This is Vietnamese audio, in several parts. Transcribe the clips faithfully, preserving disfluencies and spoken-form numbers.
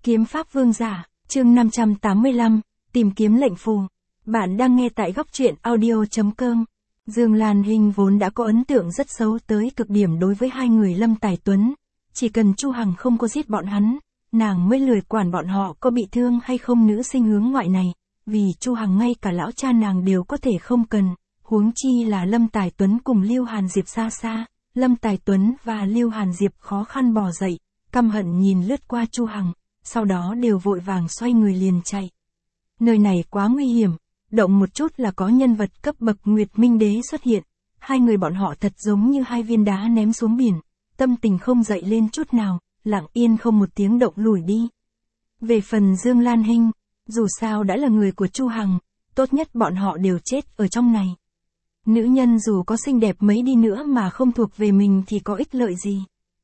Kiếm pháp vương giả, chương năm trăm tám mươi lăm, tìm kiếm lệnh phù. Bạn đang nghe tại góc truyện audio.com. Dương Lan Hinh vốn đã có ấn tượng rất xấu tới cực điểm đối với hai người Lâm Tài Tuấn. Chỉ cần Chu Hằng không có giết bọn hắn, nàng mới lười quản bọn họ có bị thương hay không nữ sinh hướng ngoại này. Vì Chu Hằng ngay cả lão cha nàng đều có thể không cần, huống chi là Lâm Tài Tuấn cùng Lưu Hàn Diệp xa xa. Lâm Tài Tuấn và Lưu Hàn Diệp khó khăn bò dậy, căm hận nhìn lướt qua Chu Hằng, sau đó đều vội vàng xoay người liền chạy. Nơi này quá nguy hiểm, động một chút là có nhân vật cấp bậc Nguyệt Minh Đế xuất hiện. Hai người bọn họ thật giống như hai viên đá ném xuống biển, tâm tình không dậy lên chút nào, lặng yên không một tiếng động lùi đi. Về phần Dương Lan Hinh, dù sao đã là người của Chu Hằng, tốt nhất bọn họ đều chết ở trong này. Nữ nhân dù có xinh đẹp mấy đi nữa mà không thuộc về mình thì có ích lợi gì.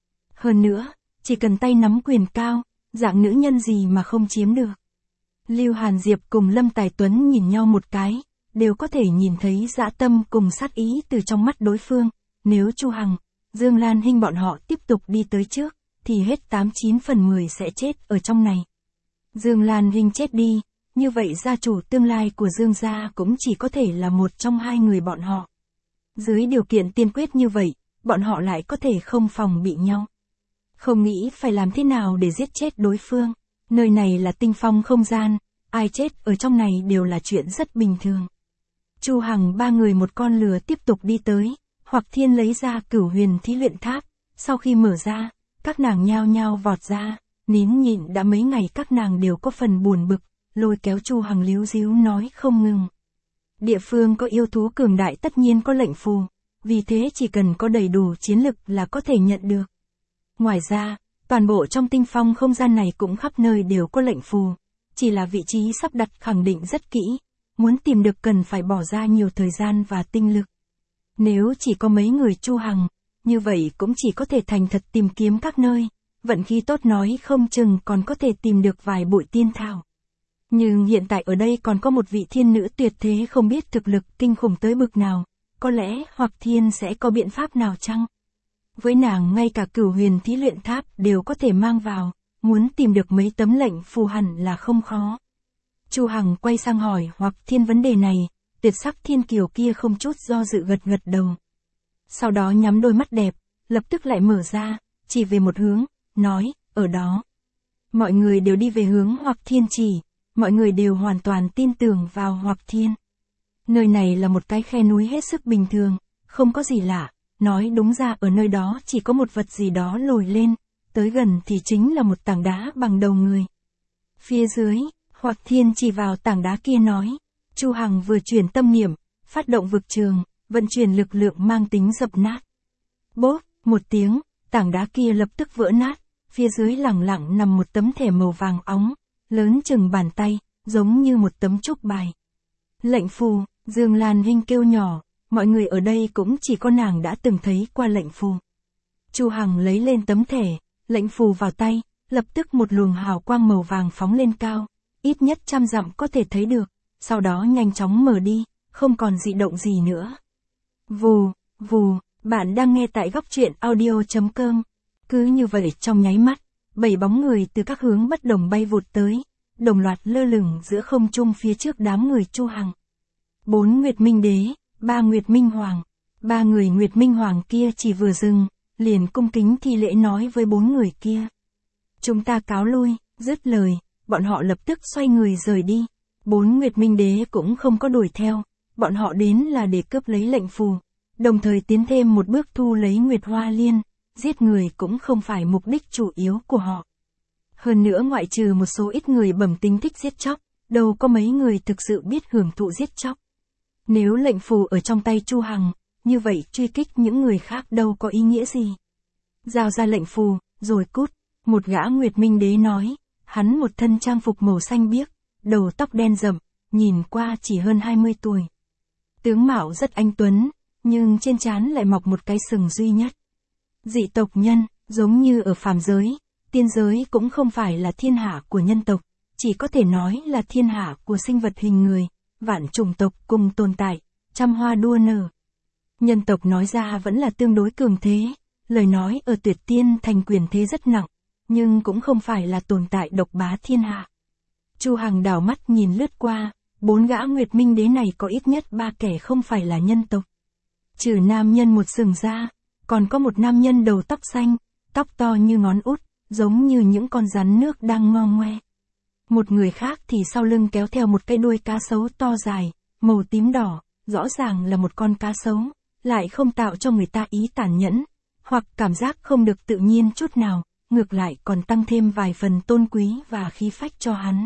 Hơn nữa, chỉ cần tay nắm quyền cao, dạng nữ nhân gì mà không chiếm được. Lưu Hàn Diệp cùng Lâm Tài Tuấn nhìn nhau một cái, đều có thể nhìn thấy dã tâm cùng sát ý từ trong mắt đối phương. Nếu Chu Hằng, Dương Lan Hinh bọn họ tiếp tục đi tới trước, thì hết tám chín phần mười sẽ chết ở trong này. Dương Lan Hinh chết đi, như vậy gia chủ tương lai của Dương gia cũng chỉ có thể là một trong hai người bọn họ. Dưới điều kiện tiên quyết như vậy, bọn họ lại có thể không phòng bị nhau. Không nghĩ phải làm thế nào để giết chết đối phương. Nơi này là tinh phong không gian, ai chết ở trong này đều là chuyện rất bình thường. Chu Hằng ba người một con lừa tiếp tục đi tới, Hoặc Thiên lấy ra Cửu Huyền Thí Luyện Tháp, sau khi mở ra, các nàng nhao nhao vọt ra, nín nhịn đã mấy ngày các nàng đều có phần buồn bực, lôi kéo Chu Hằng líu díu nói không ngừng. Địa phương có yêu thú cường đại tất nhiên có lệnh phù, vì thế chỉ cần có đầy đủ chiến lực là có thể nhận được. Ngoài ra, toàn bộ trong tinh phong không gian này cũng khắp nơi đều có lệnh phù, chỉ là vị trí sắp đặt khẳng định rất kỹ, muốn tìm được cần phải bỏ ra nhiều thời gian và tinh lực. Nếu chỉ có mấy người Chu Hằng, như vậy cũng chỉ có thể thành thật tìm kiếm các nơi, vận khí tốt nói không chừng còn có thể tìm được vài bụi tiên thảo. Nhưng hiện tại ở đây còn có một vị thiên nữ tuyệt thế không biết thực lực kinh khủng tới bực nào, có lẽ Hoặc Thiên sẽ có biện pháp nào chăng? Với nàng ngay cả Cửu Huyền Thí Luyện Tháp đều có thể mang vào, muốn tìm được mấy tấm lệnh phù hẳn là không khó. Chu Hằng quay sang hỏi Hoặc Thiên vấn đề này, tuyệt sắc thiên kiều kia không chút do dự gật gật đầu. Sau đó nhắm đôi mắt đẹp, lập tức lại mở ra, chỉ về một hướng, nói, ở đó. Mọi người đều đi về hướng Hoặc Thiên chỉ, mọi người đều hoàn toàn tin tưởng vào Hoặc Thiên. Nơi này là một cái khe núi hết sức bình thường, không có gì lạ, nói đúng ra ở nơi đó chỉ có một vật gì đó lồi lên, tới gần thì chính là một tảng đá bằng đầu người. Phía dưới, Hoặc Thiên chỉ vào tảng đá kia nói, Chu Hằng vừa chuyển tâm niệm, phát động vực trường, vận chuyển lực lượng mang tính dập nát. Bốp, một tiếng, tảng đá kia lập tức vỡ nát, phía dưới lẳng lặng nằm một tấm thẻ màu vàng óng, lớn chừng bàn tay, giống như một tấm trúc bài. Lệnh phù, Dương Lan Hinh kêu nhỏ, mọi người ở đây cũng chỉ có nàng đã từng thấy qua lệnh phù. Chu Hằng lấy lên tấm thẻ, lệnh phù vào tay, lập tức một luồng hào quang màu vàng phóng lên cao, ít nhất trăm dặm có thể thấy được, sau đó nhanh chóng mở đi, không còn dị động gì nữa. Vù, vù, bạn đang nghe tại góc truyện audio.com. Cứ như vậy trong nháy mắt, bảy bóng người từ các hướng bất đồng bay vụt tới, đồng loạt lơ lửng giữa không trung phía trước đám người Chu Hằng. Bốn Nguyệt Minh Đế, ba Nguyệt Minh Hoàng, ba người Nguyệt Minh Hoàng kia chỉ vừa dừng, liền cung kính thi lễ nói với bốn người kia. Chúng ta cáo lui, dứt lời, bọn họ lập tức xoay người rời đi. Bốn Nguyệt Minh Đế cũng không có đuổi theo, bọn họ đến là để cướp lấy lệnh phù, đồng thời tiến thêm một bước thu lấy Nguyệt Hoa Liên, giết người cũng không phải mục đích chủ yếu của họ. Hơn nữa ngoại trừ một số ít người bẩm tính thích giết chóc, đâu có mấy người thực sự biết hưởng thụ giết chóc. Nếu lệnh phù ở trong tay Chu Hằng, như vậy truy kích những người khác đâu có ý nghĩa gì. Giao ra lệnh phù, rồi cút, một gã Nguyệt Minh Đế nói, hắn một thân trang phục màu xanh biếc, đầu tóc đen rậm, nhìn qua chỉ hơn hai mươi tuổi. Tướng mạo rất anh tuấn, nhưng trên trán lại mọc một cái sừng duy nhất. Dị tộc nhân, giống như ở phàm giới, tiên giới cũng không phải là thiên hạ của nhân tộc, chỉ có thể nói là thiên hạ của sinh vật hình người, vạn chủng tộc cùng tồn tại, trăm hoa đua nở. Nhân tộc nói ra vẫn là tương đối cường thế, lời nói ở Tuyệt Tiên thành quyền thế rất nặng, nhưng cũng không phải là tồn tại độc bá thiên hạ. Chu Hằng đảo mắt nhìn lướt qua, bốn gã Nguyệt Minh Đế này có ít nhất ba kẻ không phải là nhân tộc. Trừ nam nhân một sừng ra, còn có một nam nhân đầu tóc xanh, tóc to như ngón út, giống như những con rắn nước đang ngo ngoe. Một người khác thì sau lưng kéo theo một cái đuôi cá sấu to dài, màu tím đỏ, rõ ràng là một con cá sấu, lại không tạo cho người ta ý tàn nhẫn, hoặc cảm giác không được tự nhiên chút nào, ngược lại còn tăng thêm vài phần tôn quý và khí phách cho hắn.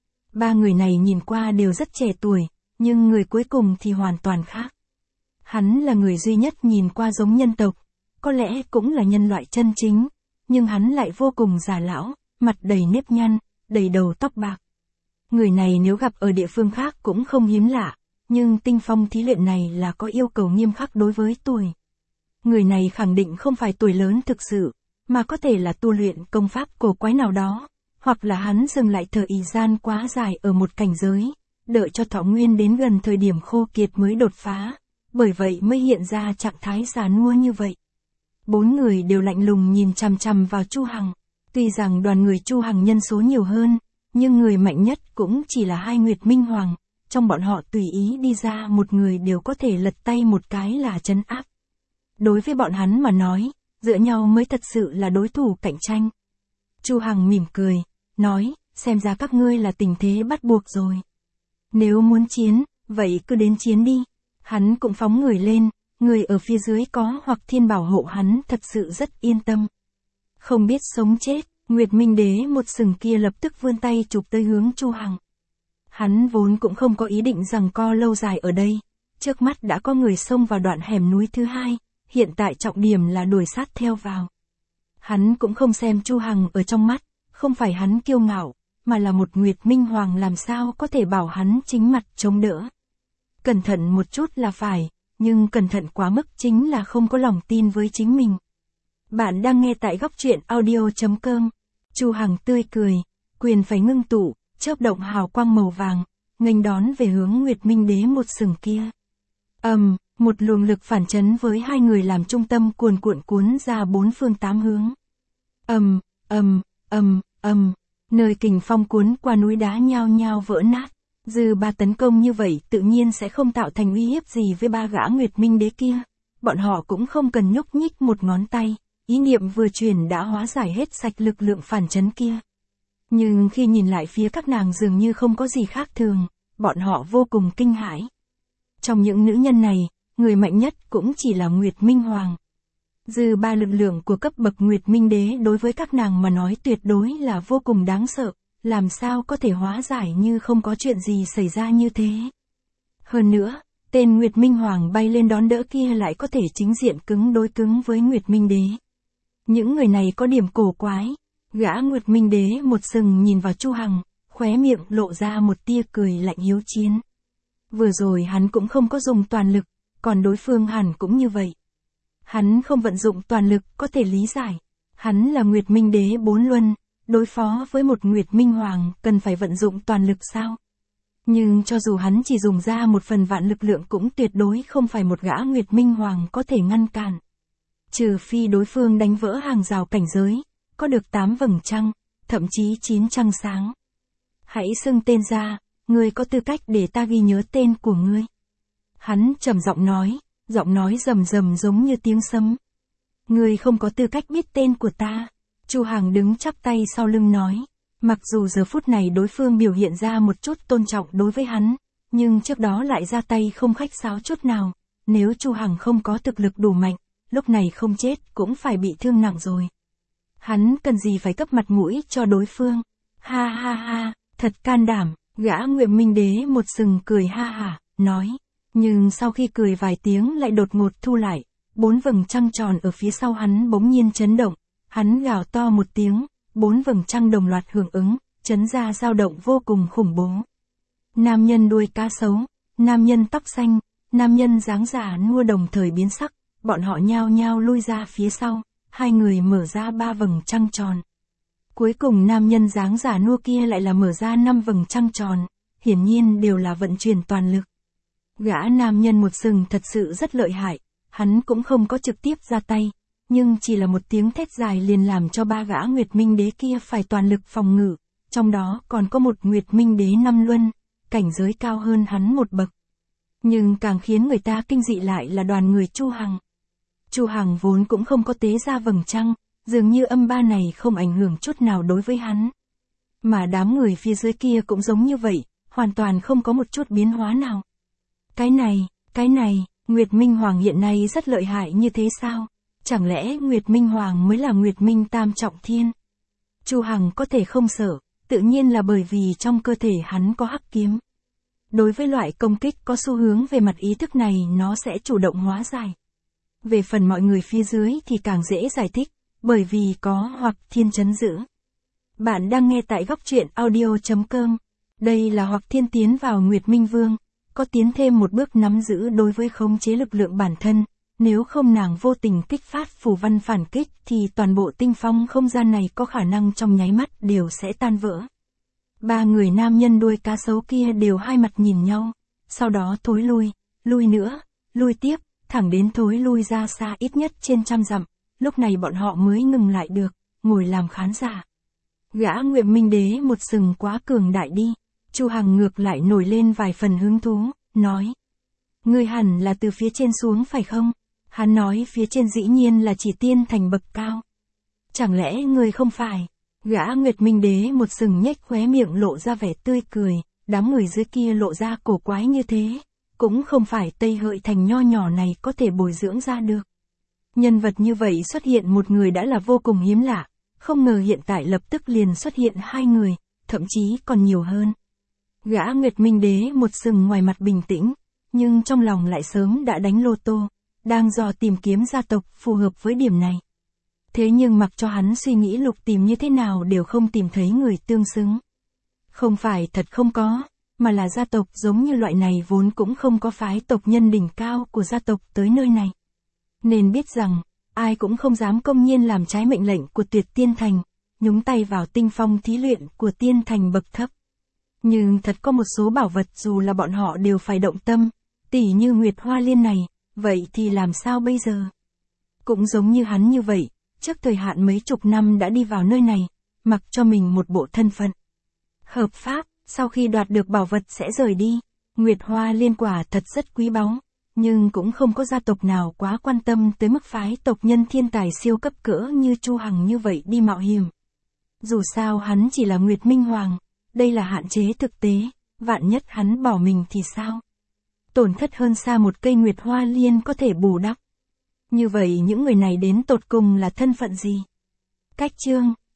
Ba người này nhìn qua đều rất trẻ tuổi, nhưng người cuối cùng thì hoàn toàn khác. Hắn là người duy nhất nhìn qua giống nhân tộc, có lẽ cũng là nhân loại chân chính, nhưng hắn lại vô cùng già lão, mặt đầy nếp nhăn, đầy đầu tóc bạc. Người này nếu gặp ở địa phương khác cũng không hiếm lạ, nhưng tinh phong thí luyện này là có yêu cầu nghiêm khắc đối với tuổi. Người này khẳng định không phải tuổi lớn thực sự, mà có thể là tu luyện công pháp cổ quái nào đó, hoặc là hắn dừng lại thời gian quá dài ở một cảnh giới, đợi cho thọ nguyên đến gần thời điểm khô kiệt mới đột phá, bởi vậy mới hiện ra trạng thái già nua như vậy. Bốn người đều lạnh lùng nhìn chằm chằm vào Chu Hằng. Tuy rằng đoàn người Chu Hằng nhân số nhiều hơn, nhưng người mạnh nhất cũng chỉ là hai Nguyệt Minh Hoàng, trong bọn họ tùy ý đi ra một người đều có thể lật tay một cái là trấn áp. Đối với bọn hắn mà nói, giữa nhau mới thật sự là đối thủ cạnh tranh. Chu Hằng mỉm cười, nói, xem ra các ngươi là tình thế bắt buộc rồi. Nếu muốn chiến, vậy cứ đến chiến đi. Hắn cũng phóng người lên, người ở phía dưới có hoặc thiên bảo hộ hắn thật sự rất yên tâm. Không biết sống chết, Nguyệt Minh Đế một sừng kia lập tức vươn tay chụp tới hướng Chu Hằng. Hắn vốn cũng không có ý định rằng co lâu dài ở đây, trước mắt đã có người xông vào đoạn hẻm núi thứ hai, hiện tại trọng điểm là đuổi sát theo vào. Hắn cũng không xem Chu Hằng ở trong mắt, không phải hắn kiêu ngạo, mà là một Nguyệt Minh Hoàng làm sao có thể bảo hắn chính mặt chống đỡ. Cẩn thận một chút là phải, nhưng cẩn thận quá mức chính là không có lòng tin với chính mình. Bạn đang nghe tại góc truyện audio chấm com. Chu Hằng tươi cười, quyền phải ngưng tụ, chớp động hào quang màu vàng, nghênh đón về hướng Nguyệt Minh Đế một sừng kia. Ầm, um, một luồng lực phản chấn với hai người làm trung tâm cuồn cuộn cuốn ra bốn phương tám hướng. Ầm, um, ầm, um, ầm, um, ầm, um, nơi kình phong cuốn qua núi đá nhao nhao vỡ nát. Dư ba tấn công như vậy tự nhiên sẽ không tạo thành uy hiếp gì với ba gã Nguyệt Minh Đế kia. Bọn họ cũng không cần nhúc nhích một ngón tay, ý niệm vừa truyền đã hóa giải hết sạch lực lượng phản chấn kia. Nhưng khi nhìn lại phía các nàng dường như không có gì khác thường, bọn họ vô cùng kinh hãi. Trong những nữ nhân này, người mạnh nhất cũng chỉ là Nguyệt Minh Hoàng. Dư ba lực lượng của cấp bậc Nguyệt Minh Đế đối với các nàng mà nói tuyệt đối là vô cùng đáng sợ. Làm sao có thể hóa giải như không có chuyện gì xảy ra như thế. Hơn nữa, tên Nguyệt Minh Hoàng bay lên đón đỡ kia lại có thể chính diện cứng đối cứng với Nguyệt Minh Đế. Những người này có điểm cổ quái. Gã Nguyệt Minh Đế một sừng nhìn vào Chu Hằng, khóe miệng lộ ra một tia cười lạnh hiếu chiến. Vừa rồi hắn cũng không có dùng toàn lực, còn đối phương hẳn cũng như vậy. Hắn không vận dụng toàn lực có thể lý giải. Hắn là Nguyệt Minh Đế bốn luân. Đối phó với một Nguyệt Minh Hoàng cần phải vận dụng toàn lực sao? Nhưng cho dù hắn chỉ dùng ra một phần vạn lực lượng cũng tuyệt đối không phải một gã Nguyệt Minh Hoàng có thể ngăn cản. Trừ phi đối phương đánh vỡ hàng rào cảnh giới, có được tám vầng trăng, thậm chí chín trăng sáng. Hãy xưng tên ra, ngươi có tư cách để ta ghi nhớ tên của ngươi. Hắn trầm giọng nói, giọng nói rầm rầm giống như tiếng sấm. Ngươi không có tư cách biết tên của ta. Chu Hằng đứng chắp tay sau lưng nói, mặc dù giờ phút này đối phương biểu hiện ra một chút tôn trọng đối với hắn, nhưng trước đó lại ra tay không khách sáo chút nào, nếu Chu Hằng không có thực lực đủ mạnh, lúc này không chết cũng phải bị thương nặng rồi. Hắn cần gì phải cấp mặt mũi cho đối phương, ha ha ha, thật can đảm, gã Nguyệt Minh Đế một sừng cười ha hả, nói, nhưng sau khi cười vài tiếng lại đột ngột thu lại, bốn vầng trăng tròn ở phía sau hắn bỗng nhiên chấn động. Hắn gào to một tiếng, bốn vầng trăng đồng loạt hưởng ứng, chấn ra dao động vô cùng khủng bố. Nam nhân đuôi cá sấu, nam nhân tóc xanh, nam nhân dáng già nua đồng thời biến sắc, bọn họ nhao nhao lui ra phía sau, hai người mở ra ba vầng trăng tròn. Cuối cùng nam nhân dáng già nua kia lại là mở ra năm vầng trăng tròn, hiển nhiên đều là vận chuyển toàn lực. Gã nam nhân một sừng thật sự rất lợi hại, hắn cũng không có trực tiếp ra tay. nhưng chỉ là một tiếng thét dài liền làm cho ba gã Nguyệt Minh Đế kia phải toàn lực phòng ngự, trong đó còn có một Nguyệt Minh Đế năm luân, cảnh giới cao hơn hắn một bậc. Nhưng càng khiến người ta kinh dị lại là đoàn người Chu Hằng. Chu Hằng vốn cũng không có tế ra vầng trăng, dường như âm ba này không ảnh hưởng chút nào đối với hắn. Mà đám người phía dưới kia cũng giống như vậy, hoàn toàn không có một chút biến hóa nào. Cái này, cái này, Nguyệt Minh Hoàng hiện nay rất lợi hại như thế sao? Chẳng lẽ Nguyệt Minh Hoàng mới là Nguyệt Minh Tam Trọng Thiên? Chu Hằng có thể không sợ, tự nhiên là bởi vì trong cơ thể hắn có hắc kiếm. Đối với loại công kích có xu hướng về mặt ý thức này nó sẽ chủ động hóa giải. Về phần mọi người phía dưới thì càng dễ giải thích, bởi vì có Hoặc Thiên trấn giữ. Bạn đang nghe tại góc truyện audio chấm com. Đây là Hoặc Thiên tiến vào Nguyệt Minh Vương, có tiến thêm một bước nắm giữ đối với khống chế lực lượng bản thân, nếu không nàng vô tình kích phát phù văn phản kích thì toàn bộ tinh phong không gian này có khả năng trong nháy mắt đều sẽ tan vỡ. Ba người nam nhân đuôi cá sấu kia đều hai mặt nhìn nhau, sau đó thối lui, lui nữa, lui tiếp, thẳng đến thối lui ra xa ít nhất trên trăm dặm, lúc này bọn họ mới ngừng lại được, ngồi làm khán giả. Gã Nguyệt Minh Đế một sừng quá cường đại đi, Chu Hằng ngược lại nổi lên vài phần hứng thú, nói. Ngươi hẳn là từ phía trên xuống phải không? Hắn nói phía trên dĩ nhiên là chỉ tiên thành bậc cao. Chẳng lẽ ngươi không phải? Gã Nguyệt Minh Đế một sừng nhếch khóe miệng lộ ra vẻ tươi cười, đám người dưới kia lộ ra cổ quái như thế, cũng không phải Tây Hợi Thành nho nhỏ này có thể bồi dưỡng ra được. Nhân vật như vậy xuất hiện một người đã là vô cùng hiếm lạ, không ngờ hiện tại lập tức liền xuất hiện hai người, thậm chí còn nhiều hơn. Gã Nguyệt Minh Đế một sừng ngoài mặt bình tĩnh, nhưng trong lòng lại sớm đã đánh lô tô, đang dò tìm kiếm gia tộc phù hợp với điểm này. Thế nhưng mặc cho hắn suy nghĩ lục tìm như thế nào đều không tìm thấy người tương xứng. Không phải thật không có, mà là gia tộc giống như loại này vốn cũng không có phái tộc nhân đỉnh cao của gia tộc tới nơi này. Nên biết rằng, ai cũng không dám công nhiên làm trái mệnh lệnh của Tuyệt Tiên Thành, nhúng tay vào tinh phong thí luyện của Tiên Thành bậc thấp. Nhưng thật có một số bảo vật dù là bọn họ đều phải động tâm, tỉ như Nguyệt Hoa Liên này, vậy thì làm sao bây giờ? Cũng giống như hắn như vậy, trước thời hạn mấy chục năm đã đi vào nơi này, mặc cho mình một bộ thân phận hợp pháp, sau khi đoạt được bảo vật sẽ rời đi. Nguyệt Hoa Liên quả thật rất quý báu, nhưng cũng không có gia tộc nào quá quan tâm tới mức phái tộc nhân thiên tài siêu cấp cỡ như Chu Hằng như vậy đi mạo hiểm. Dù sao hắn chỉ là Nguyệt Minh Hoàng, đây là hạn chế thực tế, vạn nhất hắn bỏ mình thì sao? Tổn thất hơn xa một cây Nguyệt Hoa Liên có thể bù đắp. Như vậy những người này đến tột cùng là thân phận gì? Cách chương